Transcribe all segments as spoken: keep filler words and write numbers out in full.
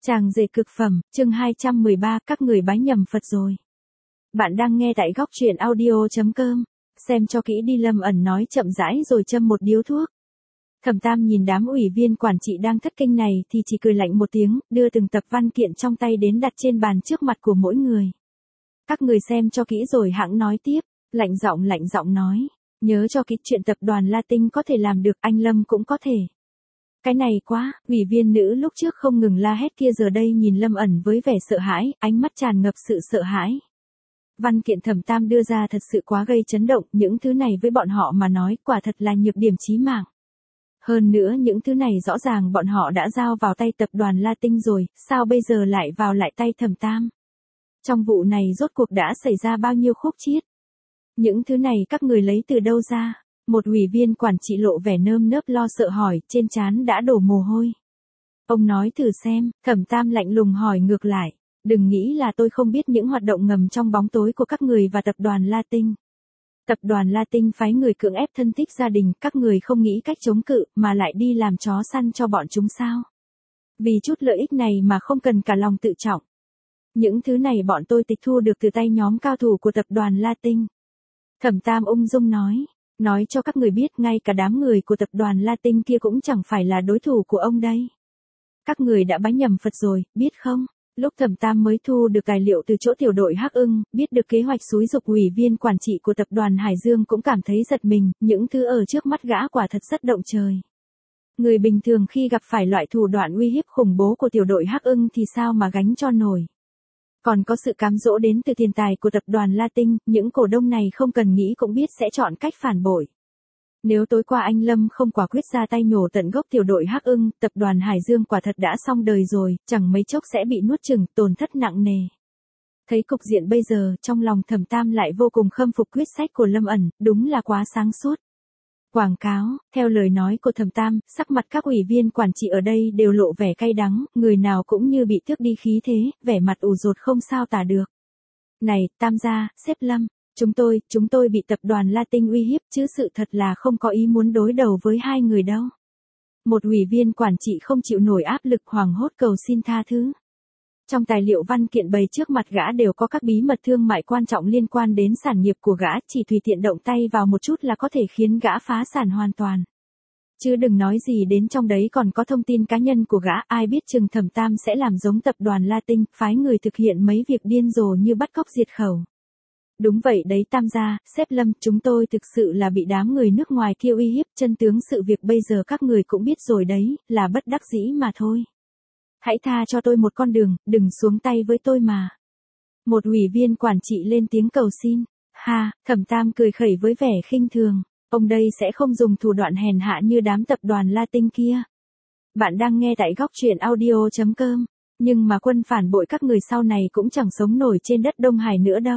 Tràng rể cực phẩm, chương hai trăm mười ba, các người bái nhầm Phật rồi. Bạn đang nghe tại góc truyện audio chấm com. Xem cho kỹ đi, Lâm ẩn nói chậm rãi rồi châm một điếu thuốc. Thẩm Tam nhìn đám ủy viên quản trị đang thất kinh này thì chỉ cười lạnh một tiếng, đưa từng tập văn kiện trong tay đến đặt trên bàn trước mặt của mỗi người. Các người xem cho kỹ rồi hãng nói tiếp, lạnh giọng lạnh giọng nói. Nhớ cho kỹ, chuyện tập đoàn La Tinh có thể làm được, anh Lâm cũng có thể. Cái này quá, ủy viên nữ lúc trước không ngừng la hét kia giờ đây nhìn Lâm ẩn với vẻ sợ hãi, ánh mắt tràn ngập sự sợ hãi. Văn kiện Thẩm Tam đưa ra thật sự quá gây chấn động, những thứ này với bọn họ mà nói quả thật là nhược điểm chí mạng. Hơn nữa những thứ này rõ ràng bọn họ đã giao vào tay tập đoàn La Tinh rồi, sao bây giờ lại vào lại tay Thẩm Tam? Trong vụ này rốt cuộc đã xảy ra bao nhiêu khúc chiết? Những thứ này các người lấy từ đâu ra? Một ủy viên quản trị lộ vẻ nơm nớp lo sợ hỏi, trên trán đã đổ mồ hôi. Ông nói thử xem, Thẩm Tam lạnh lùng hỏi ngược lại, đừng nghĩ là tôi không biết những hoạt động ngầm trong bóng tối của các người và tập đoàn La Tinh. Tập đoàn La Tinh phái người cưỡng ép thân thích gia đình, các người không nghĩ cách chống cự mà lại đi làm chó săn cho bọn chúng sao? Vì chút lợi ích này mà không cần cả lòng tự trọng. Những thứ này bọn tôi tịch thu được từ tay nhóm cao thủ của tập đoàn La Tinh. Thẩm Tam ung dung nói. Nói cho các người biết, ngay cả đám người của tập đoàn La Tinh kia cũng chẳng phải là đối thủ của ông đây. Các người đã bái nhầm Phật rồi, biết không? Lúc Thẩm Tam mới thu được tài liệu từ chỗ tiểu đội Hắc Ưng, biết được kế hoạch xúi giục ủy viên quản trị của tập đoàn Hải Dương cũng cảm thấy giật mình, những thứ ở trước mắt gã quả thật rất động trời. Người bình thường khi gặp phải loại thủ đoạn uy hiếp khủng bố của tiểu đội Hắc Ưng thì sao mà gánh cho nổi. Còn có sự cám dỗ đến từ tiền tài của tập đoàn La Tinh, những cổ đông này không cần nghĩ cũng biết sẽ chọn cách phản bội. Nếu tối qua anh Lâm không quả quyết ra tay nhổ tận gốc tiểu đội Hắc Ưng, tập đoàn Hải Dương quả thật đã xong đời rồi, chẳng mấy chốc sẽ bị nuốt chửng, tổn thất nặng nề. Thấy cục diện bây giờ, trong lòng Thẩm Tam lại vô cùng khâm phục quyết sách của Lâm ẩn, đúng là quá sáng suốt. Quảng cáo, theo lời nói của Thẩm Tam, sắc mặt các ủy viên quản trị ở đây đều lộ vẻ cay đắng, người nào cũng như bị tước đi khí thế, vẻ mặt ủ rột không sao tả được. Này, Tam gia, sếp Lâm, chúng tôi, chúng tôi bị tập đoàn La Tinh uy hiếp chứ sự thật là không có ý muốn đối đầu với hai người đâu. Một ủy viên quản trị không chịu nổi áp lực hoảng hốt cầu xin tha thứ. Trong tài liệu văn kiện bày trước mặt gã đều có các bí mật thương mại quan trọng liên quan đến sản nghiệp của gã, chỉ tùy tiện động tay vào một chút là có thể khiến gã phá sản hoàn toàn. Chứ đừng nói gì đến trong đấy còn có thông tin cá nhân của gã, ai biết chừng Thẩm Tam sẽ làm giống tập đoàn La Tinh, phái người thực hiện mấy việc điên rồ như bắt cóc diệt khẩu. Đúng vậy đấy Tam gia, sếp Lâm, chúng tôi thực sự là bị đám người nước ngoài kia uy hiếp, chân tướng sự việc bây giờ các người cũng biết rồi đấy, là bất đắc dĩ mà thôi. Hãy tha cho tôi một con đường, đừng xuống tay với tôi mà. Một ủy viên quản trị lên tiếng cầu xin. Ha, Thẩm Tam cười khẩy với vẻ khinh thường. Ông đây sẽ không dùng thủ đoạn hèn hạ như đám tập đoàn La Tinh kia. Bạn đang nghe tại góc truyện audio chấm com. Nhưng mà quân phản bội các người sau này cũng chẳng sống nổi trên đất Đông Hải nữa đâu.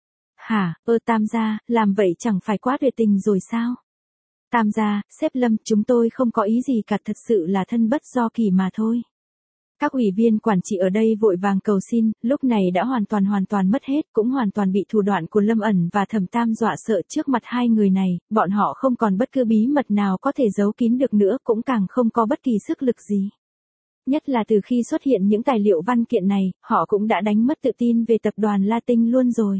Hả, ơ Tam gia, làm vậy chẳng phải quá tuyệt tình rồi sao? Tam gia, sếp Lâm, chúng tôi không có ý gì cả, thật sự là thân bất do kỳ mà thôi. Các ủy viên quản trị ở đây vội vàng cầu xin, lúc này đã hoàn toàn hoàn toàn mất hết, cũng hoàn toàn bị thủ đoạn của Lâm ẩn và Thẩm Tam dọa sợ trước mặt hai người này, bọn họ không còn bất cứ bí mật nào có thể giấu kín được nữa, cũng càng không có bất kỳ sức lực gì. Nhất là từ khi xuất hiện những tài liệu văn kiện này, họ cũng đã đánh mất tự tin về tập đoàn La Tinh luôn rồi.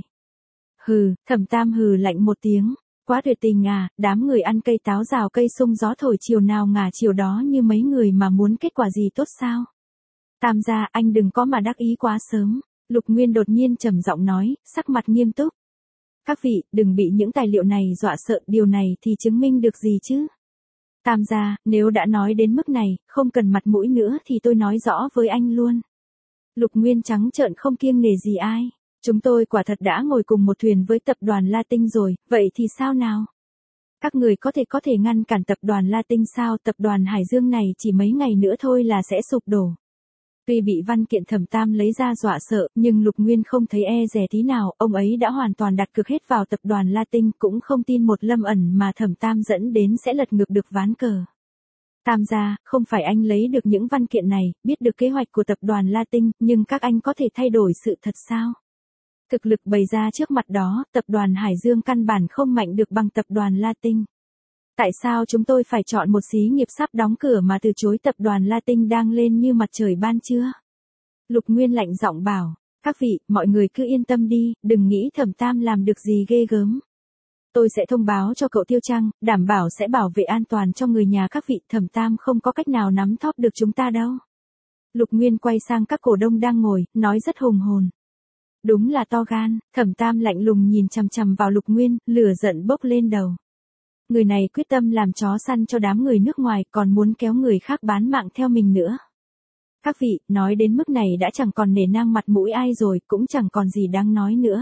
Hừ, Thẩm Tam hừ lạnh một tiếng, quá tuyệt tình à, đám người ăn cây táo rào cây sung gió thổi chiều nào ngả chiều đó như mấy người mà muốn kết quả gì tốt sao? Tam gia, anh đừng có mà đắc ý quá sớm. Lục Nguyên đột nhiên trầm giọng nói, sắc mặt nghiêm túc. Các vị, đừng bị những tài liệu này dọa sợ, điều này thì chứng minh được gì chứ? Tam gia, nếu đã nói đến mức này, không cần mặt mũi nữa thì tôi nói rõ với anh luôn. Lục Nguyên trắng trợn không kiêng nể gì ai. Chúng tôi quả thật đã ngồi cùng một thuyền với tập đoàn La Tinh rồi, vậy thì sao nào? Các người có thể có thể ngăn cản tập đoàn La Tinh sao? Tập đoàn Hải Dương này chỉ mấy ngày nữa thôi là sẽ sụp đổ. Tuy bị văn kiện Thẩm Tam lấy ra dọa sợ, nhưng Lục Nguyên không thấy e dè tí nào, ông ấy đã hoàn toàn đặt cược hết vào tập đoàn La Tinh, cũng không tin một Lâm ẩn mà Thẩm Tam dẫn đến sẽ lật ngược được ván cờ. Tam gia, không phải anh lấy được những văn kiện này, biết được kế hoạch của tập đoàn La Tinh, nhưng các anh có thể thay đổi sự thật sao? Thực lực bày ra trước mặt đó, tập đoàn Hải Dương căn bản không mạnh được bằng tập đoàn La Tinh. Tại sao chúng tôi phải chọn một xí nghiệp sắp đóng cửa mà từ chối tập đoàn La Tinh đang lên như mặt trời ban trưa? Lục Nguyên lạnh giọng bảo, các vị, mọi người cứ yên tâm đi, đừng nghĩ Thẩm Tam làm được gì ghê gớm. Tôi sẽ thông báo cho cậu Tiêu Trăng, đảm bảo sẽ bảo vệ an toàn cho người nhà các vị, Thẩm Tam không có cách nào nắm thóp được chúng ta đâu. Lục Nguyên quay sang các cổ đông đang ngồi, nói rất hùng hồn. Đúng là to gan, Thẩm Tam lạnh lùng nhìn chằm chằm vào Lục Nguyên, lửa giận bốc lên đầu. Người này quyết tâm làm chó săn cho đám người nước ngoài, còn muốn kéo người khác bán mạng theo mình nữa. Các vị, nói đến mức này đã chẳng còn nể nang mặt mũi ai rồi, cũng chẳng còn gì đáng nói nữa.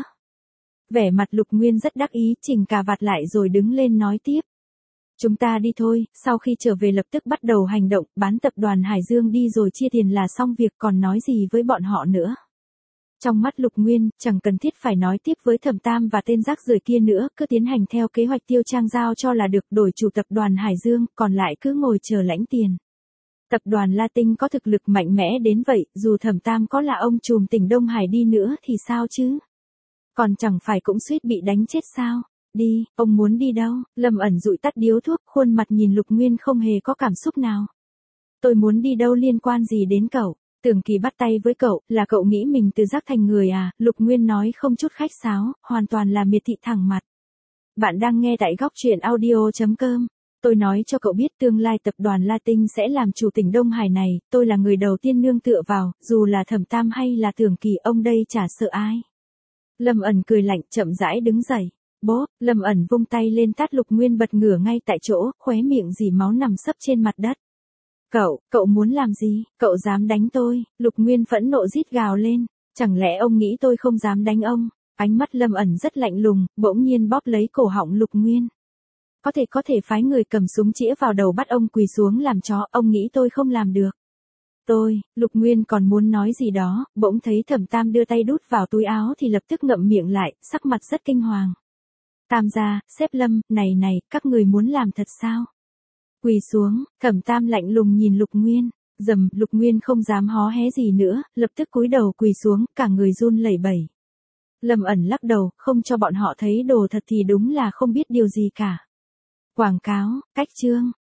Vẻ mặt Lục Nguyên rất đắc ý, chỉnh cà vạt lại rồi đứng lên nói tiếp. Chúng ta đi thôi, sau khi trở về lập tức bắt đầu hành động, bán tập đoàn Hải Dương đi rồi chia tiền là xong việc, còn nói gì với bọn họ nữa. Trong mắt Lục Nguyên, chẳng cần thiết phải nói tiếp với Thẩm Tam và tên rác rưởi kia nữa, cứ tiến hành theo kế hoạch Tiêu Trang giao cho là được, đổi chủ tập đoàn Hải Dương, còn lại cứ ngồi chờ lãnh tiền. Tập đoàn La Tinh có thực lực mạnh mẽ đến vậy, dù Thẩm Tam có là ông trùm tỉnh Đông Hải đi nữa thì sao chứ? Còn chẳng phải cũng suýt bị đánh chết sao? Đi, ông muốn đi đâu? Lâm Ẩn dụi tắt điếu thuốc, khuôn mặt nhìn Lục Nguyên không hề có cảm xúc nào. Tôi muốn đi đâu liên quan gì đến cậu? Tưởng Kỳ bắt tay với cậu, là cậu nghĩ mình từ rác thành người à? Lục Nguyên nói không chút khách sáo, hoàn toàn là miệt thị thẳng mặt. Bạn đang nghe tại góc truyện audio chấm com. Tôi nói cho cậu biết tương lai tập đoàn La Tinh sẽ làm chủ tỉnh Đông Hải này, tôi là người đầu tiên nương tựa vào, dù là Thẩm Tam hay là Tưởng Kỳ, ông đây chả sợ ai. Lâm Ẩn cười lạnh, chậm rãi đứng dậy. Bốp, Lâm Ẩn vung tay lên tát Lục Nguyên bật ngửa ngay tại chỗ, khóe miệng dì máu nằm sấp trên mặt đất. Cậu, cậu muốn làm gì? Cậu dám đánh tôi? Lục Nguyên phẫn nộ rít gào lên. Chẳng lẽ ông nghĩ tôi không dám đánh ông? Ánh mắt Lâm Ẩn rất lạnh lùng, bỗng nhiên bóp lấy cổ họng Lục Nguyên. Có thể có thể phái người cầm súng chĩa vào đầu bắt ông quỳ xuống làm chó, ông nghĩ tôi không làm được. Tôi, Lục Nguyên còn muốn nói gì đó, bỗng thấy Thẩm Tam đưa tay đút vào túi áo thì lập tức ngậm miệng lại, sắc mặt rất kinh hoàng. Tam gia, sếp Lâm, này này, các người muốn làm thật sao? Quỳ xuống, Thẩm Tam lạnh lùng nhìn Lục Nguyên, dầm, Lục Nguyên không dám hó hé gì nữa, lập tức cúi đầu quỳ xuống, cả người run lẩy bẩy. Lâm Ẩn lắc đầu, không cho bọn họ thấy đồ thật thì đúng là không biết điều gì cả. Quảng cáo, cách chương.